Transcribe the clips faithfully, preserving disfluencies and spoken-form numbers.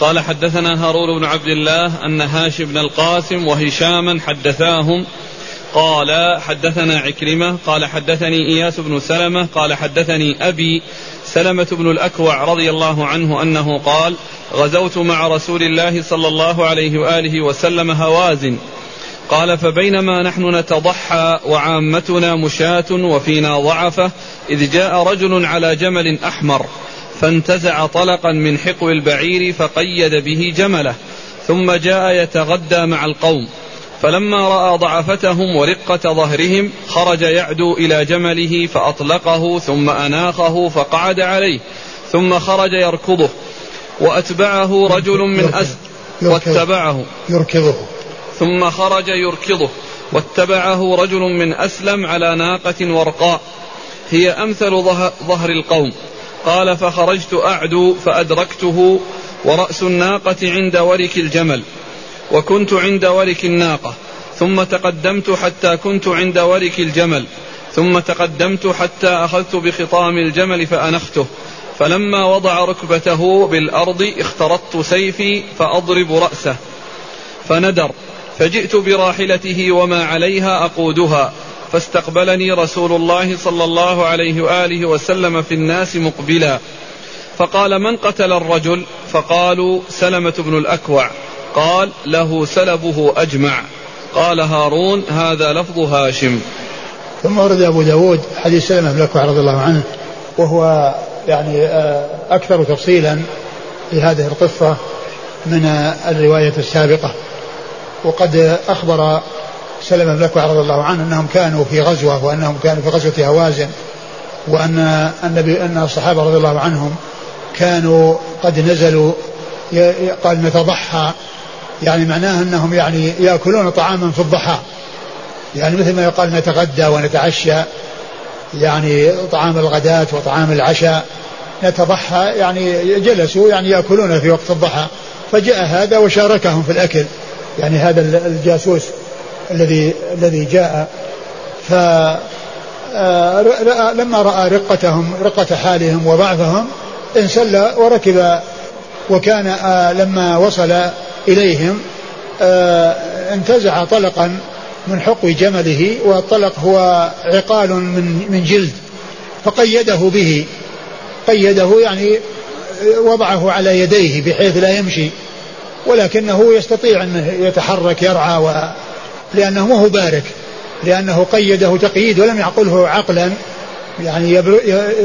قال حدثنا هارون بن عبد الله أن هاشم بن القاسم وهشاما حدثاهم قال حدثنا عكرمة قال حدثني إياس بن سلمة قال حدثني أبي سلمة بن الأكوع رضي الله عنه أنه قال غزوت مع رسول الله صلى الله عليه وآله وسلم هوازن قال فبينما نحن نتضحى وعامتنا مشاة وفينا ضعفة إذ جاء رجل على جمل أحمر فانتزع طلقا من حقو البعير فقيد به جمله ثم جاء يتغدى مع القوم فلما رأى ضعفتهم ورقة ظهرهم خرج يعدو إلى جمله فأطلقه ثم أناخه فقعد عليه ثم خرج يركضه وأتبعه رجل من أسد واتبعه يركضه ثم خرج يركضه واتبعه رجل من أسلم على ناقة ورقاء هي أمثل ظهر القوم قال فخرجت أعدو فأدركته ورأس الناقة عند ورك الجمل وكنت عند ورك الناقة ثم تقدمت حتى كنت عند ورك الجمل ثم تقدمت حتى أخذت بخطام الجمل فأنخته فلما وضع ركبته بالأرض اخترطت سيفي فأضرب رأسه فندر فجئت براحلته وما عليها أقودها فاستقبلني رسول الله صلى الله عليه وآله وسلم في الناس مقبلا فقال من قتل الرجل فقالوا سلمة بن الأكوع قال له سلبه أجمع قال هارون هذا لفظ هاشم. ثم ورد أبو داود حديث سلمة بن الأكوع رضي الله عنه وهو يعني أكثر تفصيلا في هذه القصة من الرواية السابقة. وقد أخبر سلمة بن الأكوع رضي الله عنه أنهم كانوا في غزوة وأنهم كانوا في غزوة هوازن وأن النبي أن الصحابة رضي الله عنهم كانوا قد نزلوا قال نتضحى يعني معناه أنهم يعني يأكلون طعاما في الضحى يعني مثل ما يقال نتغدى ونتعشى يعني طعام الغداة وطعام العشاء نتضحى يعني جلسوا يعني يأكلون في وقت الضحى فجاء هذا وشاركهم في الأكل يعني هذا الجاسوس الذي الذي جاء فلما رأى رقتهم رقة حالهم وضعفهم انسل وركب وكان لما وصل إليهم انتزع طلقا من حقو جمله والطلق هو عقال من من جلد فقيده به قيده يعني وضعه على يديه بحيث لا يمشي ولكنه يستطيع أن يتحرك يرعى و... لأنه ما هو بارك لأنه قيده تقييد ولم يعقله عقلا يعني يبر...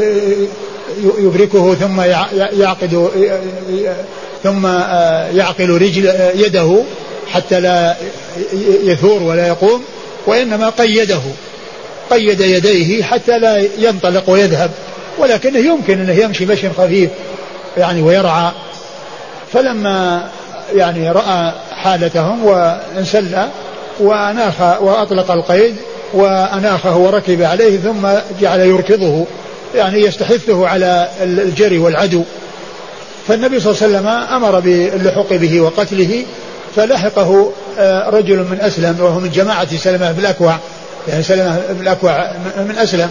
يبركه ثم يعقد ثم يعقل رجل يده حتى لا يثور ولا يقوم وإنما قيده قيد يديه حتى لا ينطلق ويذهب ولكنه يمكن أنه يمشي مشي خفيف يعني ويرعى. فلما يعني رأى حالتهم وانسل وأناخ وأطلق القيد وأناخه وركب عليه ثم جعل يركضه يعني يستحثه على الجري والعدو. فالنبي صلى الله عليه وسلم أمر باللحوق به وقتله فلحقه رجل من أسلم وهو من جماعة سلمة بن الأكوع يعني سلمة بن الأكوع من أسلم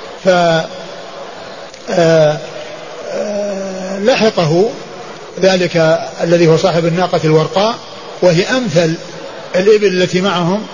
فلحقه ذلك الذي هو صاحب الناقة الورقاء وهي أمثل الإبل التي معهم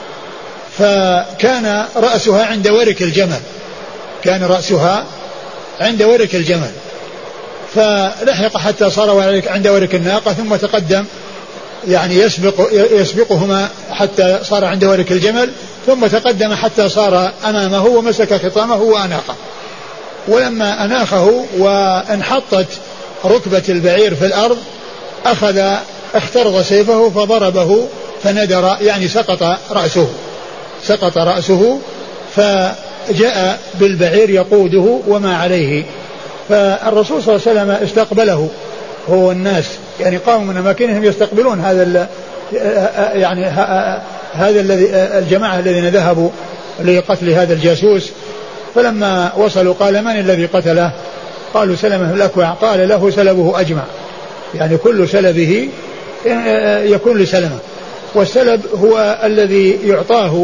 فكان رأسها عند ورك الجمل كان رأسها عند ورك الجمل فلحق حتى صار عند ورك الناقة ثم تقدم يعني يسبق يسبقهما حتى صار عند ورك الجمل ثم تقدم حتى صار أمامه ومسك خطامه وأناقه ولما أناخه وانحطت ركبة البعير في الأرض أخذ اخترض سيفه فضربه فندر يعني سقط رأسه سقط رأسه فجاء بالبعير يقوده وما عليه فالرسول صلى الله عليه وسلم استقبله هو الناس يعني قاموا من أماكنهم يستقبلون هذا يعني هذا الذي الجماعة الذين ذهبوا لقتل هذا الجاسوس. فلما وصلوا قال من الذي قتله قالوا سلمة بن الأكوع قال له سلبه أجمع يعني كل سلبه يكون لسلمة والسلب هو الذي يعطاه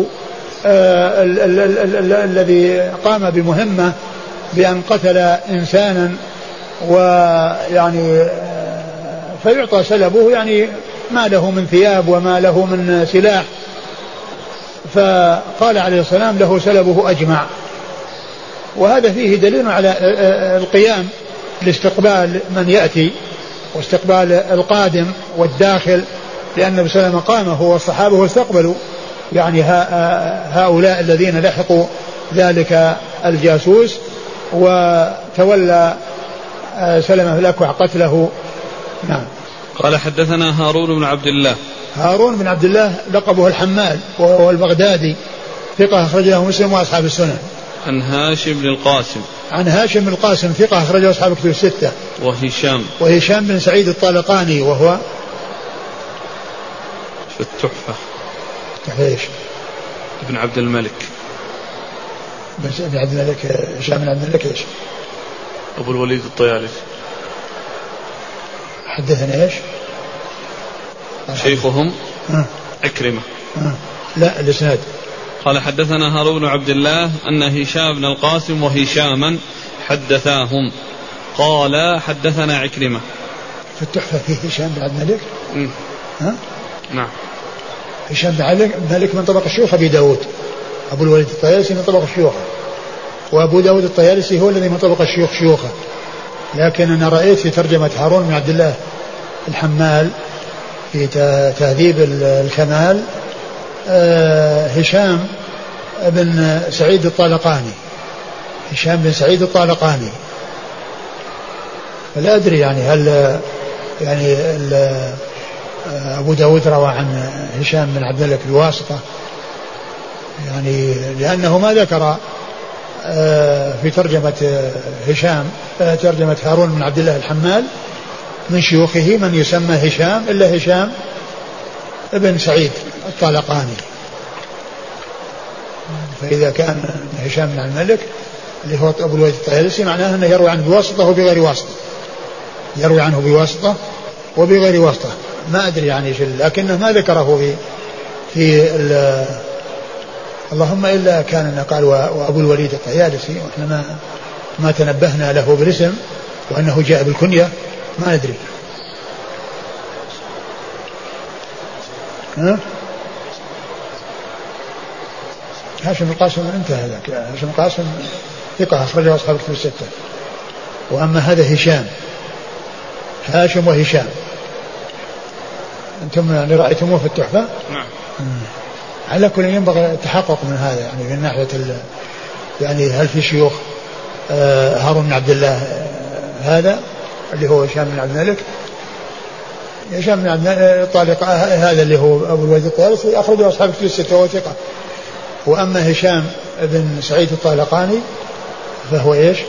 الذي قام بمهمة بأن قتل إنسانا ويعني فيعطى سلبه يعني ما له من ثياب وما له من سلاح. فقال عليه السلام له سلبه أجمع. وهذا فيه دليل على القيام لاستقبال من يأتي واستقبال القادم والداخل، لأن النبي صلى الله عليه وسلم قام هو والصحابة واستقبلوا يعني هؤلاء الذين لحقوا ذلك الجاسوس، وتولى سلمة الأكوع قتله. نعم. قال حدثنا هارون بن عبد الله. هارون بن عبد الله لقبه الحمال وهو البغدادي ثقة أخرج له مسلم وأصحاب السنن. عن هاشم بن القاسم. عن هاشم بن القاسم ثقة أخرج له أصحاب الكتب الستة. وهشام. وهشام بن سعيد الطالقاني وهو في التحفة. ايش؟ ابن عبد الملك. ابن عبد الملك هشام بن عبد الملك ايش؟ أبو الوليد الطيالسي. حدثنا ايش؟ شيخهم أه. عكرمة. أه. لا الإسناد. قال حدثنا هارون بن عبد الله أن هشام بن القاسم وهشاما حدثاهم قال حدثنا عكرمة. في التحفة فيه هشام بن عبد الملك. ها؟ نعم. هشام بن عبد الملك من طبق الشيوخ أبي داود. أبو الوليد الطيالسي من طبق الشيوخ، وأبو داود الطيالسي هو الذي من طبق الشيوخ شيوخه. لكن أنا رأيت في ترجمة هارون بن عبد الله الحمال في تهذيب الكمال هشام بن سعيد الطالقاني. هشام بن سعيد الطالقاني. فلا أدري يعني هل يعني أبو داود روى عن هشام بن عبد الملك بواسطة، يعني لأنه ما ذكر في ترجمة هشام ترجمة هارون بن عبد الله الحمال من شيوخه من يسمى هشام إلا هشام ابن سعيد الطالقاني. فإذا كان هشام بن عبد الملك اللي هو أبو الوليد الطيالسي معناه أنه يروي عنه بواسطة وبغير واسطة، يروي عنه بواسطة وبغير واسطة. ما أدري يعني شيء، لكنه ما ذكره في في اللهم إلا كان قال وأبو الوليد الطيالسي، وإحنا ما ما تنبهنا له بالاسم وأنه جاء بالكنية، ما ندري. ها؟ هاشم القاسم انتهى هذاك. هاشم القاسم ثقة أخرجه أصحاب الكتب الستة. وأما هذا هشام، هاشم وهشام، أنتم يعني رأيتموه في التحفة؟ نعم. على كل ينبغي التحقق من هذا يعني من ناحية يعني هل في شيوخ آه هارون بن عبد الله آه هذا اللي هو هشام بن عبد الملك. هشام بن عبد الملك هذا اللي هو أبو الوليد الطيالسي أخرجه أصحاب الكتب الستة وهو ثقة. وأما هشام بن سعيد الطالقاني فهو إيش؟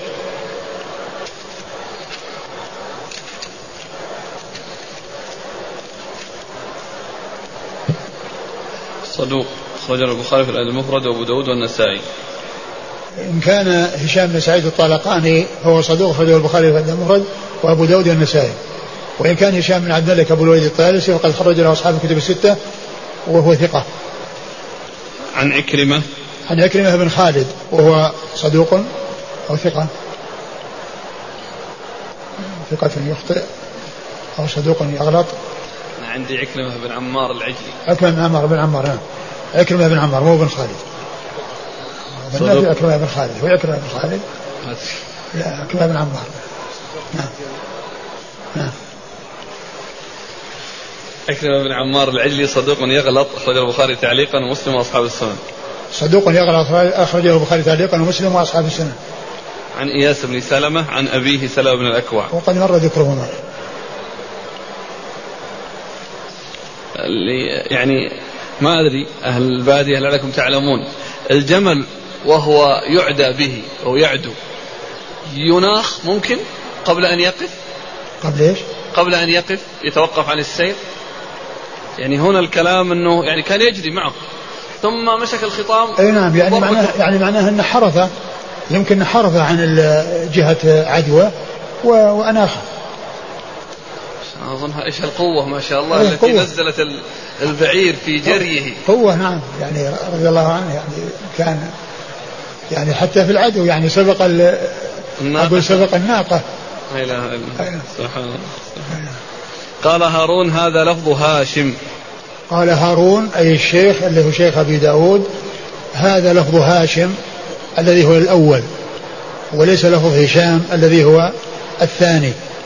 صدوق أخرجه البخاري في الأدب المفرد وأبو داود والنسائي. إن كان هشام بن سعيد الطالقاني هو صدوق أخرجه البخاري في الأدب المفرد وأبو داود والنسائي. وإن كان هشام بن عبد الملك أبو الوليد الطيالسي فقد خرج له أصحاب الكتب الستة وهو ثقة. عن عكرمة. عن عكرمة بن خالد وهو صدوق أو ثقة ثقة يخطئ أو صدوق يغلط. أنا عندي عكرمة بن عمار العجلي. عكرمة بن عمار بن عمار نعم. عكرمة بن عمار مو بن خالد. عكرمة بن خالد هو عكرمة بن خالد. لا عكرمة بن عمار. نعم. نعم. عكرمة بن عمار العجلي صدوق يغلط أخرجه البخاري تعليقا ومسلم وأصحاب السنن. صدوق يغلط أخرجه البخاري تعليقا ومسلم وأصحاب السنن. عن إياس بن سلمة عن أبيه سلمة بن الأكوع وقد مر ذكرهما. يعني ما أدري أهل البادية لعلكم تعلمون الجمل وهو يعدى به أو يعدو يناخ ممكن قبل أن يقف. قبل إيش؟ قبل أن يقف يتوقف عن السير. يعني هنا الكلام أنه يعني كان يجري معه ثم مسك الخطام. أي نعم يعني معناه يعني معناه أن حرث يمكن حرث عن جهة عدوى وأناخه. أظنها إيش القوة ما شاء الله التي قوة. نزلت البعير في جريه قوة. نعم يعني رضي الله عنه يعني كان يعني حتى في العدو يعني سبق أقول سبق الناقة. لا إله إلا الله سبحان الله. قال هارون هذا لفظ هاشم. قال هارون أي الشيخ اللي هو شيخ أبي داود هذا لفظ هاشم الذي هو الأول وليس لفظ هشام الذي هو الثاني.